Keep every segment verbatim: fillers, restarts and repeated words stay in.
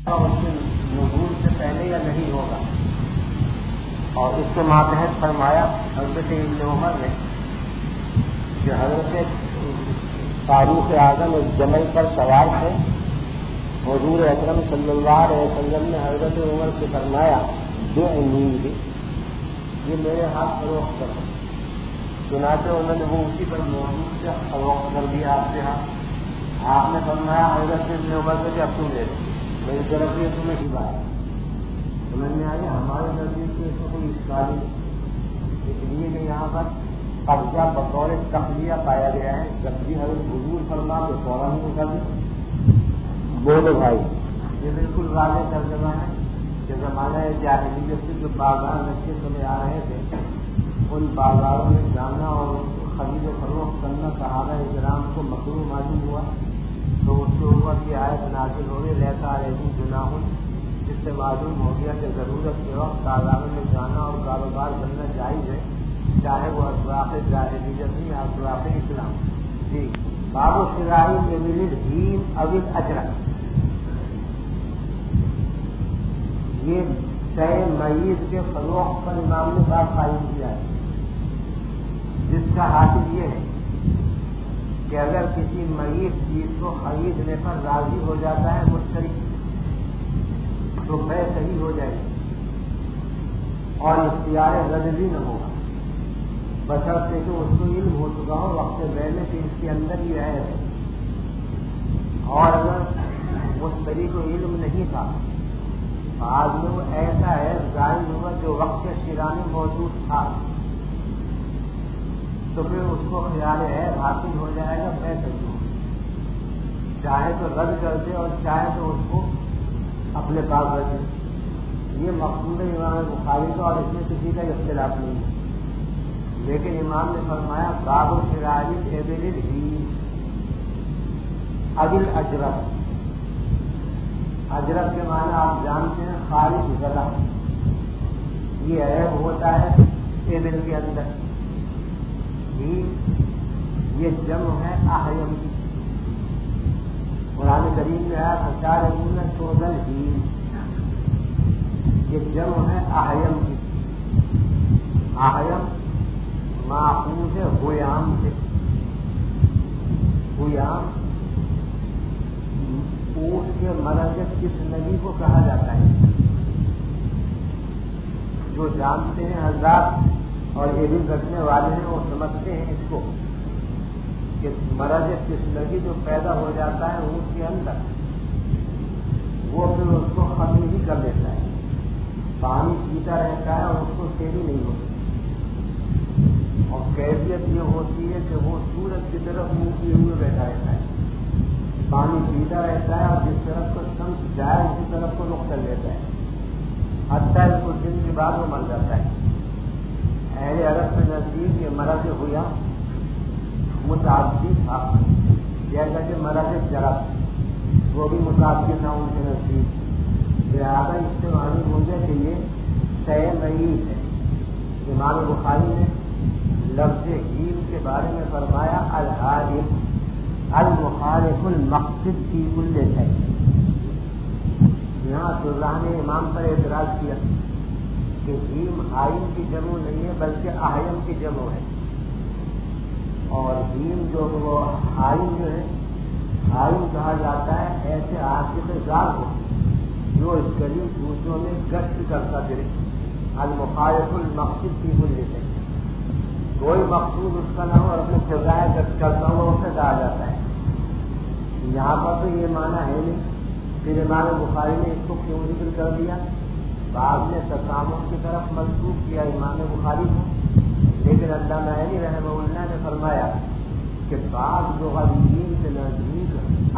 اس کے نزول سے پہلے یا نہیں ہوگا. اور اس کے ماتحت فرمایا حضرت ابن عمر نے کہ حضرت فاروق اعظم اس جمل پر سوار تھے. حضور اکرم صلی اللہ علیہ وسلم نے حضرت عمر سے فرمایا جو امید یہ میرے ہاتھ فروخت کرو. چنانچہ انہوں نے وہ اسی پر موجود سے فروخت کر دیا آپ کے ہاتھ. آپ نے فرمایا حضرت ابن عمر سے کہ اب تم لے لو میری طرف سے تمہیں ہی بات سمجھ میں آئی. ہمارے نزدیک سے اس میں کوئی اشکال نہیں، اس لیے کہ یہاں پر قبضہ بطور تخلیہ پایا گیا ہے. جب بھی حضرت حضور فرما تو فوراً ہی کر دیں. بولو بھائی یہ بالکل واضح ترجمہ ہے کہ زمانہ جاہلیت سے جو بازار رکھے چلے آ رہے تھے ان بازاروں میں جانا اور ان کو خرید و فروخت کرنا صحابہ کرام کو مکروہ معلوم ہوا تو اس کے اوپر کی آیت نازل ہو گئی لیسا علیہم جناح. جس سے معلوم ہو گیا کہ ضرورت کے وقت بازاروں میں جانا اور کاروبار کرنا جائز ہے، چاہے وہ اسباق جاہلیت یا اسباق اسلام. جی باب شرائی میں ہیم اول اجرک، یہ طے معیز کے فروخت پر امام نے بات قائم کیا ہے، جس کا حاصل یہ ہے کہ اگر کسی معیز چیز کو خریدنے پر راضی ہو جاتا ہے مشتری تو بے صحیح ہو جائے گی اور اختیار رجعی نہ ہوگا، بشرطے کہ اس کو علم ہو چکا ہو وقت بے میں کہ اس کے اندر یہ ہے. اور اگر مشتری کو علم نہیں تھا بعد میں وہ ایسا ہے ظاہر ہوا جو وقت شراء میں موجود تھا تو پھر اس کو خیال ہے حاصل ہو جائے گا بے صحیح ہو، چاہے تو رد کر دے اور چاہے تو اس کو اپنے پاس رکھے. یہ مقصود ہے امام بخاری کا اور اس میں کسی کا اختلاف نہیں ہے. لیکن امام نے فرمایا باب شرائی ابل الہیم ابل اجرب. اجرب کے معنی آپ جانتے ہیں خالص غلہ، یہ عیب ہوتا ہے ابل کے اندر. یہ جمع ہے احیم کی. قرآن کریم میں آیا ہزار امون چودل ہی، یہ جمع ہے احیم کی. احیم ماخوذ ہے ہویام سے. ہویام اونٹ کے مرض کس نبی کو کہا جاتا ہے. جو جانتے ہیں حضرات اور یہ بھی رکھنے والے ہیں وہ سمجھتے ہیں اس کو کہ مرض کسلگی جو پیدا ہو جاتا ہے اونٹ کے اندر وہ پھر اس کو ختم ہی کر دیتا ہے. پانی پیتا رہتا ہے اور اس کو سیری نہیں ہوتی. اور کیفیت یہ ہوتی ہے کہ وہ سورج کی طرف منہ کیے ہوئے بیٹھا رہتا ہے، پانی پیتا رہتا ہے اور جس طرف کو شمس جائے اسی طرف کو رخ کر لیتا ہے حتیٰ اس کو دن کے بعد وہ مر جاتا ہے. اہل عرب کے نزدیک یہ مرض ہویا متعدی تھا، جیسا کہ مرض جرب وہ بھی متعدی تھا ان کے نزدیک. لہٰذا اس سے معلوم ہو گیا کہ یہ طے معیز ہے. امام بخاری نے لفظ ہیم کے بارے میں فرمایا الحاجب المخالف المقصد فی کل شیء. یہاں شراح نے امام پر اعتراض کیا کہ ہیم ہائم کی جمع نہیں ہے بلکہ احیم کی جمع ہے. اور ہیم جو وہ ہائم جو ہے ہائم کہا جاتا ہے ایسے عاقب ذات ہو جو اس گلی دوسروں میں گشت کرتا پھرے. المخالف المقصد کی بولے سے کوئی مقصود اس کا نہ ہو اور اپنے سزائے گشت کرتا ہوا اسے کہا جاتا ہے. یہاں پر تو یہ معنی ہے نہیں. پھر امام بخاری نے اس کو کیوں ذکر کر دیا؟ بعض نے تسامح کی طرف منسوخ کیا امام بخاری کو، لیکن اللہ نعیمی رحمہ اللہ نے فرمایا کہ بعض لغویین کے نزدیک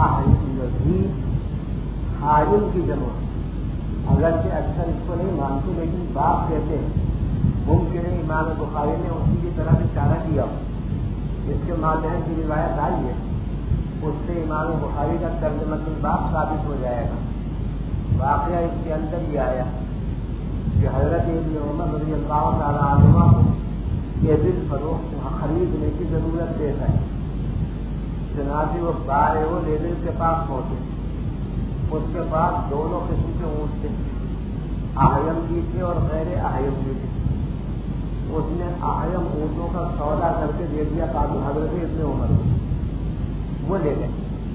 حاجم کی جمع اگرچہ اکثر اس کو نہیں مانتے لیکن باپ کہتے ہیں. ممکن ہے امام بخاری نے اسی کی طرف اشارہ کیا. اس کے ماتحت کی روایت آئی ہے اس سے امام بخاری کا ترجمہ باپ ثابت ہو جائے گا. واقعہ اس کے اندر یہ آیا کہ حضرت ابن عمر رضی اللہ تعالیٰ عنہما کو یہ دل فروخت خریدنے کی ضرورت دیتا ہے. چنانچہ وہ بار وہ لیبل کے پاس پہنچے اس کے پاس دونوں قسم کے اونٹ تھے، احیم بھی تھے اور غیر احیم بھی تھے۔ اس نے احیم اونٹوں کا سودا کر کے دے دیا حضرت ابن عمر کو، وہ لے گئے۔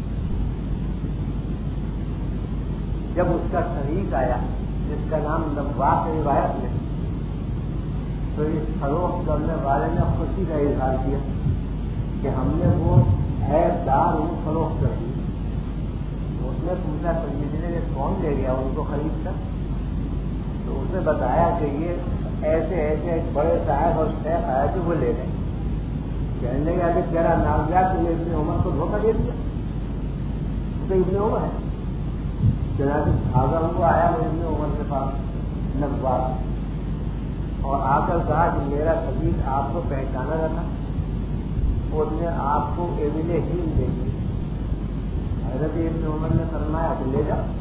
جب اس کا شریک آیا جس کا نام نواس ہے روایت میں، تو اس فروخت کرنے والے نے خوشی کا اظہار کیا کہ ہم نے وہ عیب دار اونٹ فروخت کر دی۔ اس نے پوچھا سنجیدی نے کون لے گیا ان کو خرید کر؟ تو اس نے بتایا کہ یہ ایسے ایسے ایک بڑے صاحب اور شیخ آیا کہ وہ لے گئے۔ کہنے لگا کہ تیرا نام کیا، تم نے ابن عمر کو دھوکہ دے دیا؟ تو ابن عمر ہے۔ چنانچہ بھاگا ہوا آیا وہ ابن عمر کے پاس نواس، اور آ کر کہا کہ میرا شریک آپ کو پہچانا نہ تھا، اس نے آپ کو ایویلے ہی دے دی۔ حضرت ابن عمر نے فرمایا کہ لے جاؤ۔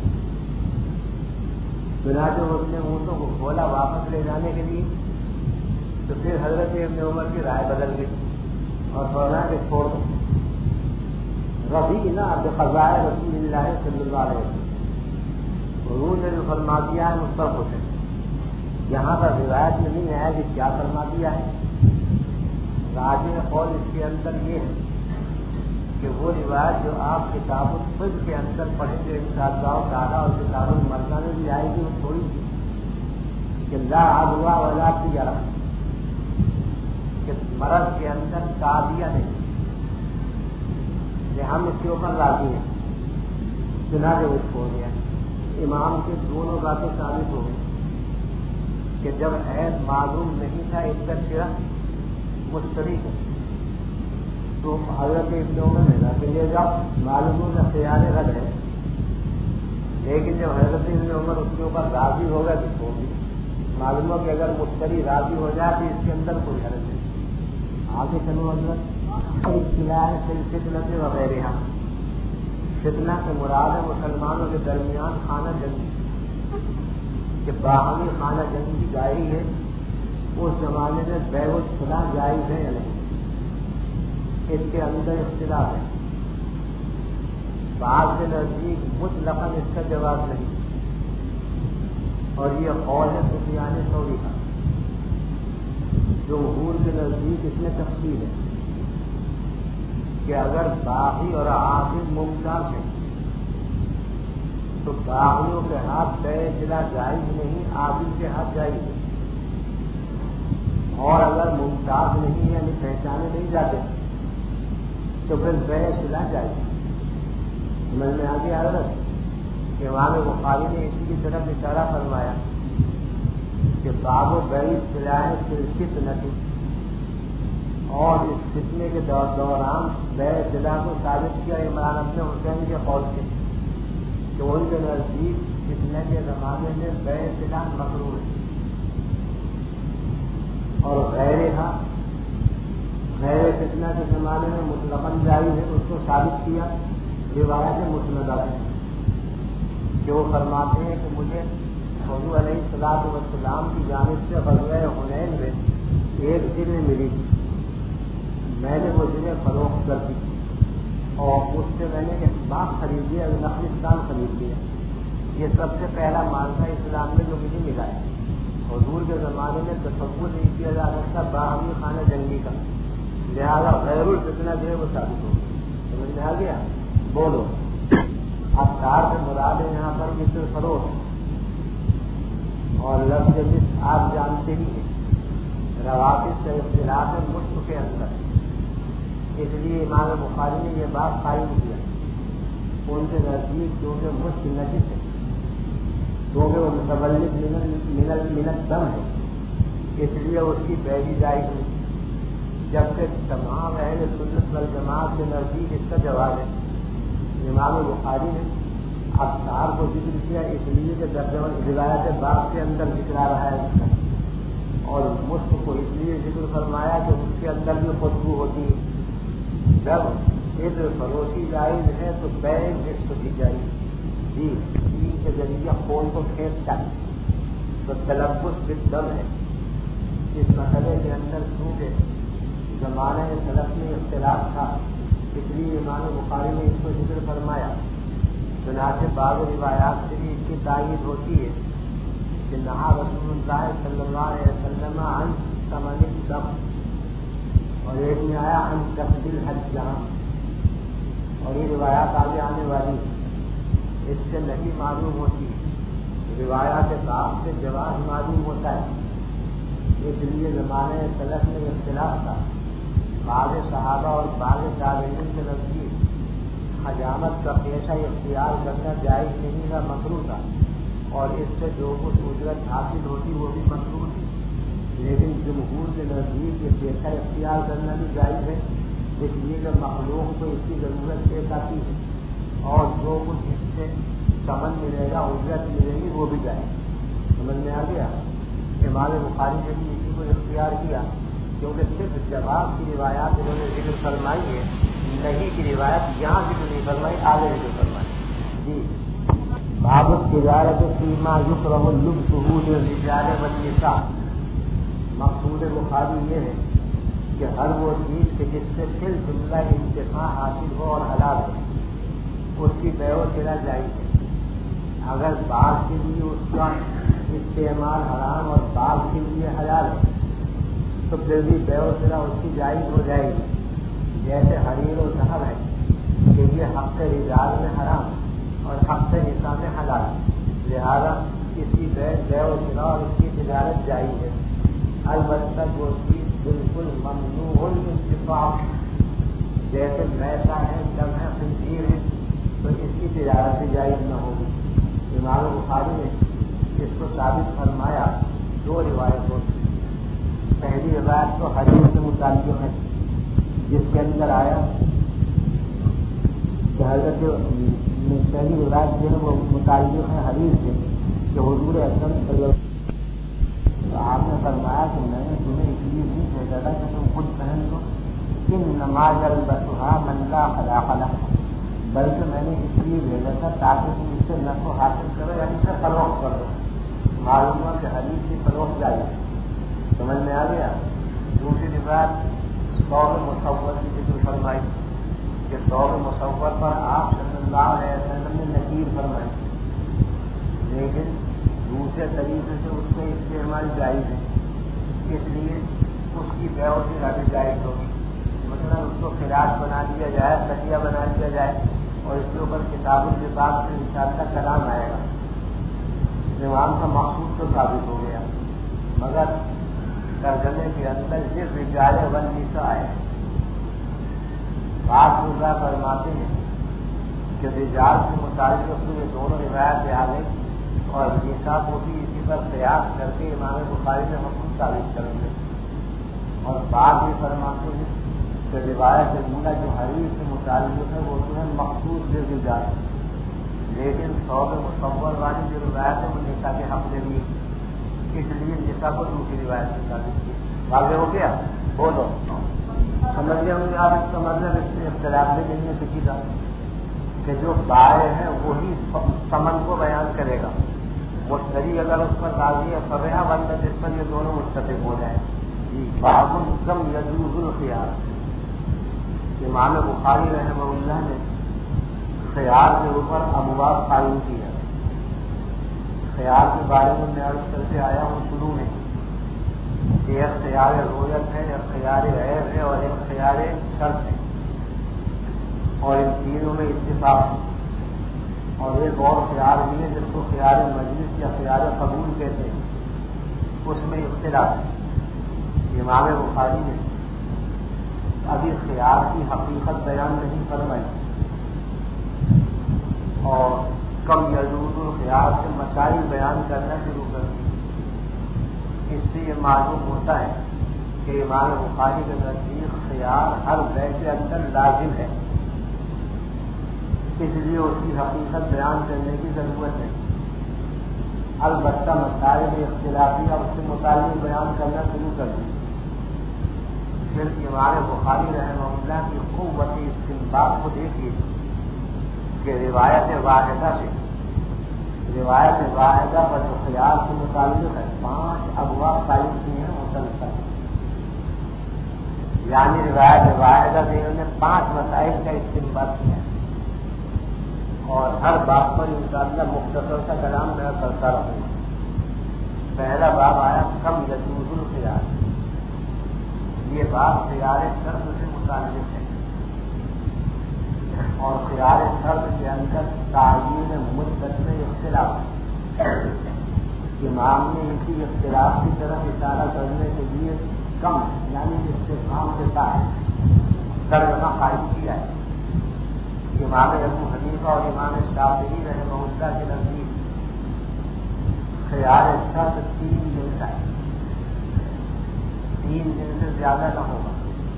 چنانچہ اس نے اونٹوں کو کھولا واپس لے جانے کے لیے، تو پھر حضرت ابن عمر کی رائے بدل گئی اور فرمایا کہ چھوڑ دو۔ ربی نا بقضاء رسول اللہ صلی اللہ علیہ وسلم، حضور نے جو فرما دیا ہے اس پر خوش ہے۔ یہاں پر روایت میں نہیں آیا کہ کیا فرما دیا ہے۔ راجح قول اس کے اندر یہ ہے کہ وہ روایت جو آپ کتاب الطب کے اندر پڑھیں گے انشاءاللہ تعالی اور کتاب المرضى میں بھی آئے گی، وہ تھوڑی سی کہ لا عدوى ولا طیرہ، کہ مرض کے اندر تعدیہ نہیں، کہ ہم اس کے اوپر راضی ہیں۔ چنانچہ وہ چھوڑ گیا۔ امام کے دونوں باتیں ثابت ہو گئی کہ جب عیب معلوم نہیں تھا اس کا شرک مشتری ہے، تو حضرت ابن عمر نے کہا کہ لے جاؤ، معلوم ہو کا خیال رد ہے۔ لیکن جب حضرت ابن عمر اس کے اوپر راضی ہو گیا تو چھوڑ دی۔ معلوم ہو کہ اگر مشتری راضی ہو جائے تو اس کے اندر کوئی حرج نہیں۔ آگے چلو حضرت فتنہ سے وغیرہ، فتنہ سے مراد ہے مسلمانوں کے درمیان خانہ جنگی، کہ باہمی خانہ جنگی جاری ہے۔ اس زمانے میں بیع الصلاح جائز ہے یا نہیں، اس کے اندر اختلاف ہے۔ بعض کے نزدیک مطلقاً اس کا جواب نہیں، اور یہ قول ہے سفیان ثوری کا۔ جمہور کے نزدیک اس میں تفصیل ہے کہ اگر باغی اور عاقل ممتاز ہے تو باغیوں کے ہاتھ بیع صلاح جائز نہیں، عاقل کے ہاتھ جائز ہے۔ اور اگر ممتاز نہیں یعنی پہچانے نہیں جاتے تو پھر بیع صلاح جائز ہے۔ سمجھ میں آگے آ رہا ہے کہ امام بخاری نے اسی کی طرف اشارہ فرمایا کہ باب و بیع صلاح فتنہ، اور اس فتنے کے دوران بیع صلاح کو ثابت کیا عمران ابن حسین کے قول سے کہ ان کے نزدیک فتنے کے زمانے میں بیع صلاح مکروہ ہے، اور غیر ہاں غیر فتنہ کے زمانے میں مطلقاً جائز ہے۔ اس کو ثابت کیا روایت مسندہ ہے کہ وہ فرماتے ہیں کہ مجھے حضور علیہ الصلوۃ والسلام کی جانب سے غزوہ حنین میں ایک جگہ ملی تھی، میں نے وہ جگہ فروخت کر دی اور اس سے میں نے ایک باغ خرید لیا، نخلستان خرید لیا۔ یہ سب سے پہلا معاملہ اسلام میں جو مجھے ملا ہے۔ حضور کے زمانے میں تصور نہیں کیا جا سکتا باہمی خانہ جنگی کا، لہذا غیر الفتنہ جو ہے وہ ثابت ہو گئی۔ سمجھ میں آ گیا؟ بولو اب کار سے مراد ہے یہاں پر مثل فروخت، اور لفظ مثل آپ جانتے ہی ہیں روابط سے اختلاف ہے مشق کے اندر، اس لیے امام بخاری نے یہ بات قائم کیا۔ ان کے نزدیک کیونکہ مشق نجس ہے، کیونکہ وہ متولد منت دم ہے، اس لیے اس کی بیعی جائز نہیں، جبکہ تمام اہل سنت والجماعت کے نزدیک اس کا جواب ہے۔ امام بخاری نے ابصار کو ذکر کیا اس لیے کہ روایت باب کے اندر ذکر آ رہا ہے اس کا، اور مشق کو اس لیے ذکر فرمایا کہ اس کے اندر بھی خوشبو ہوتی ہے۔ جب عید فروشی جائز ہے تو بیع نصف بھی جائز جی تین کے ذریعے خون کو کھینچتا ہے تو تلفظ بالدم ہے۔ اس مسئلے کے اندر چونکہ زمانہ سلف میں اختلاف تھا، اس لیے امام بخاری نے اس کو ذکر فرمایا چنانچہ بعض روایات سے بھی اس کی تائید ہوتی ہے کہ نہا رسول اللہ صلی اللہ علیہ وسلم عن ثمن الدم، اور ایک میں آیا عن قصد الحجام، اور یہ روایات آگے آنے والی اس سے نہیں معلوم ہوتی، روایات باب سے جواز معلوم ہوتا ہے۔ اس لیے زمانے سلف میں اختلاف تھا، بعض صحابہ اور بعض تابعین کے نزدیک حجامت کا پیشہ اختیار کرنا جائز نہیں تھا، مکروہ تھا، اور اس سے جو کچھ اجرت حاصل ہوتی وہ بھی مکروہ تھی، لیکن جمہور کے نزدیک یہ پیشہ اختیار کرنا بھی جائز ہے، اس لیے کہ مخلوق کو اس کی ضرورت پیش آتی ہے، اور جو کچھ اس سے ثمن ملے گا، اجرت ملے گی، وہ بھی جائز۔ سمجھ میں آ گیا؟ امام بخاری نے بھی اسی کو اختیار کیا، کیونکہ صرف جواب کی روایات انہوں نے ذکر فرمائی ہے، نہیں کی روایت یہاں ذکر نہیں فرمائی، آگے ذکر فرمائی۔ جی باب التجارت فیما یکرہ لبسہ للرجال والنساء، مقصود بخاری یہ ہے کہ ہر وہ چیز کہ جس سے فی الجملہ انتفاع حاصل ہو اور حلال ہو، اس کی بیع و شرا جائز ہے۔ اگر بعض کے لیے اس کا استعمال حرام اور بعض کے لیے حلال ہے تو پھر بھی بیع و شرا اس کی جائز ہو جائے گی، جیسے حریر و ذہب ہے کہ یہ حق رجال میں حرام اور حق نساء میں حلال، لہذا اس کی بیع و شرا اور اس کی تجارت جائز ہے۔ البتہ جو چیز بالکل ممنوع الانتفاع جیسے میسا ہے، دم ہے، خنزیر ہے، تو اس کی تجارت بھی جائز نہ ہوگی۔ امام بخاری نے اس کو ثابت فرمایا دو روایتوں سے۔ پہلی روایت تو حدیث سے متعلق ہے، جس کے اندر آیا کہ حضرت پہلی روایت جو ہے وہ متعلق ہے حدیث سے کہ حضور اکرم صلی اللہ علیہ وسلم آپ نے فرمایا کہ میں نے تمہیں اس لیے نہیں بھیجا تھا کہ تم خود پہن لو، ان نماز البسھا من لا خلاق لہ، بلکہ میں نے اس لیے بھیجا تھا تاکہ تم اس سے نفع حاصل کرو، یعنی اسے فروخت کر دو۔ معلوم ہے کہ حدیث کی فروخت جائز ہے۔ سمجھ میں آ گیا؟ دوسری روایت ثوب مصور کی ذکر فرمائی کہ ثوب مصور پر آپ صلی اللہ علیہ وسلم نے نکیر فرمائی، لیکن دوسرے طریقے سے اس کا استعمال جائز ہے، اس لیے اس کی بیع و شرا بھی جائز ہوگی۔ مثلا اس کو فراش بنا دیا جائے، تکیہ بنا دیا جائے، اور اس کے اوپر کتاب الباب سے انشاءاللہ کلام آئے گا، نظام کا مقصود تو ثابت ہو گیا، مگر ترجمے کے اندر صرف رجال والنساء آئے۔ بعض علماء فرماتے ہیں کہ رجال سے متعلق تو یہ دونوں روایتیں آ گئی، اور نساء کو بھی اسی پر قیاس کر کے امام بخاری نے حکم ثابت کریں گے، اور بعض بھی فرماتے ہیں کہ روایت جملہ جو حریر سے متعلق ہے وہ جو ہے مخصوص للرجال، لیکن ثوب مصور والی جو روایت ہے وہ نساء کے حق میں بھی، اس لیے نساء کو دوسری روایت سے ثابت کی۔ واضح ہو گیا؟ بولو سمجھ گئے ہوں گے آپ اس کا مطلب؟ اس سے اختلاف بھی نہیں ہے کسی کا کہ جو بائع ہے وہی ثمن کو بیان کرے گا، مشتری اگر اس پر راضی ہے فبیہا، ورنہ جس پر یہ دونوں متفق ہو جائیں۔ جی باب کم یجوز الخیار، امام بخاری رحمہ اللہ نے خیار کے اوپر ابواب قائم کی ہے۔ خیار کے بارے میں میں عرض کرتے آیا ہوں شروع میں کہ ایک خیار رویت ہے، ایک خیار عیب ہے، اور ایک خیار شرط ہے، اور ان تینوں میں اتفاق ہے، اور ایک اور خیار بھی ہے جس کو خیار مجلس یا خیار قبول کہتے ہیں، اس میں اختلاف ہے۔ امام بخاری نے ابھی خیار کی حقیقت بیان نہیں فرمائی، اور کم یجوز الخیار سے مسائل بیان کرنا شروع کر دی۔ اس سے یہ معلوم ہوتا ہے کہ امام بخاری کے نزدیک خیار ہر بیع کے اندر لازم ہے، اس لیے اس کی حقیقت بیان کرنے کی ضرورت ہے۔ البتہ مسائل اختلافی اور اس سے متعلق بیان کرنا شروع کر دی۔ پھر امام بخاری رحمہ اللہ کی قوت استنباط کو دیکھیے کہ روایت واحدہ سے روایت واحدہ پر جو خیار سے متعلق ہے پانچ ابواب قائم کیے ہیں مسلسل، یعنی روایت واحدہ سے انہوں نے پانچ مسائل کا استنباط کیا ہے، اور ہر بات پر انشاءاللہ مختصر کا کلام میں کرتا رہوں گا. پہلا باب آیا کم یجوز الخیار. یہ بات خیار شرط سے متعلق ہے اور خیار شرط کے اندر تعین مدت میں اختلاف ہے. امام نے اسی اختلاف کی طرف اشارہ کرنے کے لیے کم یعنی استفہام کے ساتھ ترجمہ قائم کیا ہے. امام ابو حنیفہ اور امام شافعی رحمہ اللہ کے نزدیک خیار شرط تین دن کا ہے. تین دن سے زیادہ نہ ہوگا.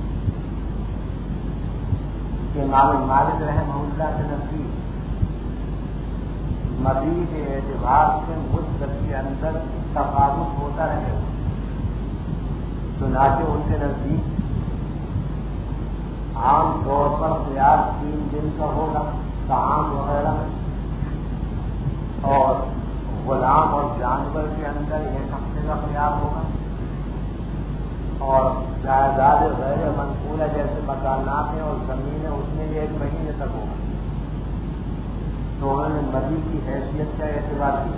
امام مالک رحمہ اللہ کے نزدیک مزید کے اعتبار سے مدت کے اندر تفاوت ہوتا رہے گا. چنانچہ ان کے نزدیک عام طور پر قیاس تین دن کا ہوگا طعام وغیرہ میں, اور غلام اور جانور کے اندر ایک ہفتے کا قیاس ہوگا, اور جائیداد غیر منقولہ جیسے مکانات ہیں اور زمینیں اس میں ایک مہینے تک ہوگا. تو انہوں نے مزید کی حیثیت کا اعتبار کیا.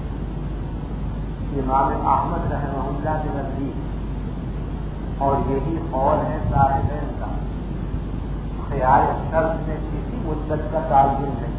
امام احمد رحمہ اللہ کے نزدیک اور یہی قول ہے صاحبین کا, خیار شرط میں کسی مدت کا تعین نہیں,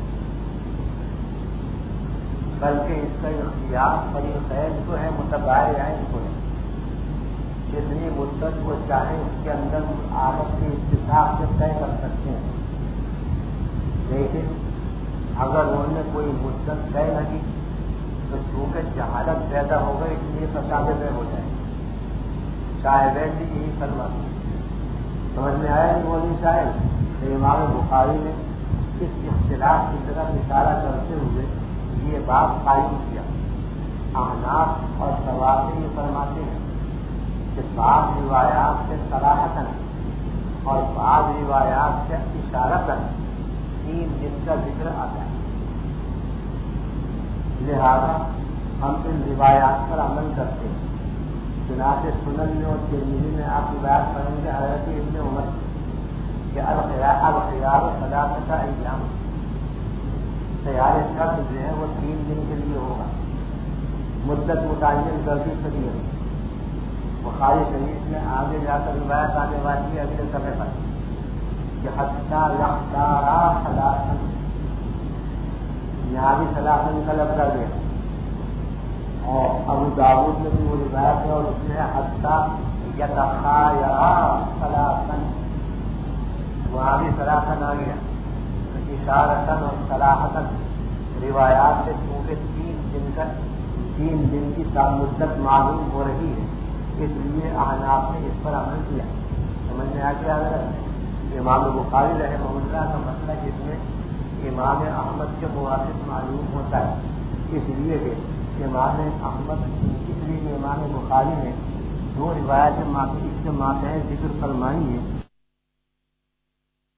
بلکہ اس کا اختیار فریقین کو ہے, متباعین کو ہے. جتنی مدت وہ چاہیں اس کے اندر آپس کے اتفاق سے طے کر سکتے ہیں. لیکن اگر انہوں نے کوئی مدت طے نہ کی تو چونکہ جہالت پیدا ہوگا اس لیے فساد طے ہو جائے. شاہدین بھی یہی فرماتے ہیں. سمجھ میں آیا نہیں وہ نہیں شاید. امام بخاری نے اس اختلاف کی طرف اشارہ کرتے ہوئے یہ بات قائم کیا. احناف اور ثوابی یہ فرماتے ہیں کہ بعض روایات سے صراحتاً اور بعض روایات سے اشارتاً تین دن کا ذکر آتا ہے. لہذا ہم ان روایات پر عمل کرتے ہیں. چنانچہ سنن میں اور ترمذی میں آپ روایت پڑھیں گے حضرت ابن عمر کہ الخیار ثلاثۃ ایام, خیار شرط جو ہے وہ تین دن کے لیے ہوگا. مدت متعین کر دی سکتی ہے. بخاری شریف میں آگے جا کر روایت آنے والی ہے اگلے صفحے پر کہ حتیٰ یختارا ثلاثاً, یہاں بھی ثلاثاً کا لفظ آ گیا. اور ابو داؤد میں بھی وہ روایت ہے اور اس میں حتیٰ یتخایرا ثلاثاً, وہاں بھی صراحتاً آ گیا. اشارتاً اور صراحتاً روایات سے چونکہ تین دن کا تین دن کی مدت معلوم ہو رہی ہے اس لیے احناف نے اس پر عمل کیا. سمجھ میں آ کے آ رہا ہے. امام بخاری رحمہ اللہ کا مسئلہ جس میں امام احمد کے موافق معلوم ہوتا ہے, اس لیے کہ امام احمد اس لیے امام بخاری نے دو روایت اس کے ماتحت ذکر فرمائی ہے